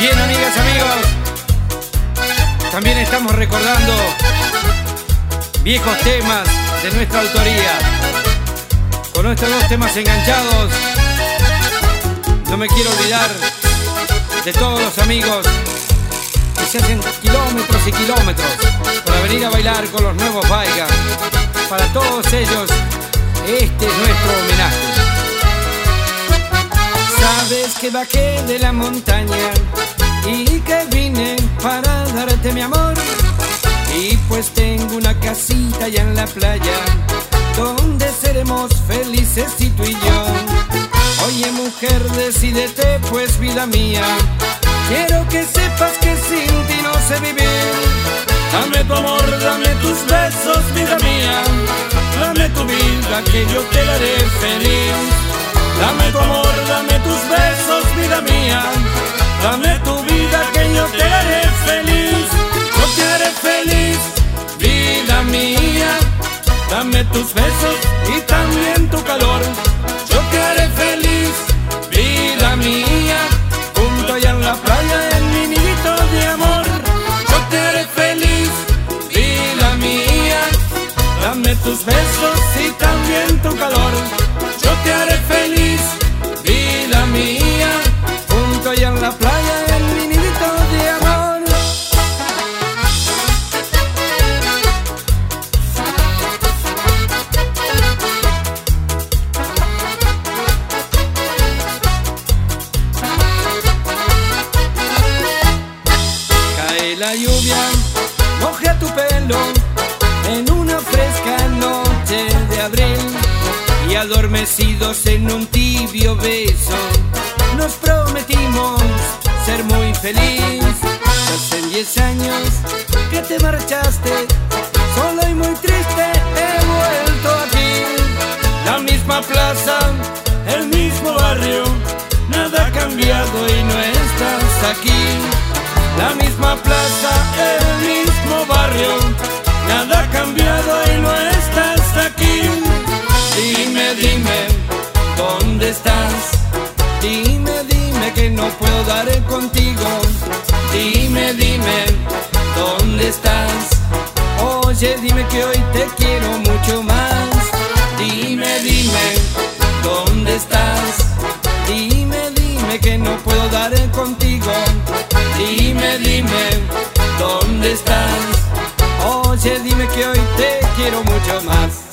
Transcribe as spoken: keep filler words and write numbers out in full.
Bien, amigas, amigos, también estamos recordando viejos temas de nuestra autoría. Con nuestros dos temas enganchados, no me quiero olvidar de todos los amigos que se hacen kilómetros y kilómetros para venir a bailar con los nuevos Vaiga. Para todos ellos, este es nuestro homenaje. Sabes que bajé de la montaña y que vine para darte mi amor, y pues tengo una casita allá en la playa donde seremos felices y tú y yo. Oye mujer, decídete pues, vida mía, quiero que sepas que sin ti no sé vivir. Dame tu amor, dame tus besos, vida mía, dame tu vida que yo te la haré feliz. Dame tu amor, dame tus besos, vida mía, dame tu vida que yo te haré feliz. Yo te haré feliz, vida mía, dame tus besos y también tu calor. Yo te haré feliz, vida mía, junto allá en la playa en mi nidito de amor. Yo te haré feliz, vida mía, dame tus besos y también tu calor. Yo te haré feliz, vida mía, junto allá en la playa en mi nidito de amor. Cae la lluvia, moja tu pelo en una fresca noche de abril, y adormecidos en un tibio beso nos prometimos ser muy feliz. Hace diez años que te marchaste, solo y muy triste he vuelto aquí. La misma plaza, el mismo barrio, nada ha cambiado y no estás aquí. La misma plaza, el mismo barrio, nada ha cambiado y no estás aquí. Dime, dime, ¿dónde estás? Dime, dime que no puedo dar contigo. Dime, dime, ¿dónde estás? Oye, dime que hoy te quiero mucho más. Dime, dime, ¿dónde estás? Dime, dime que no puedo dar contigo. Dime, dime, ¿dónde estás? Oye, dime que hoy te quiero mucho más.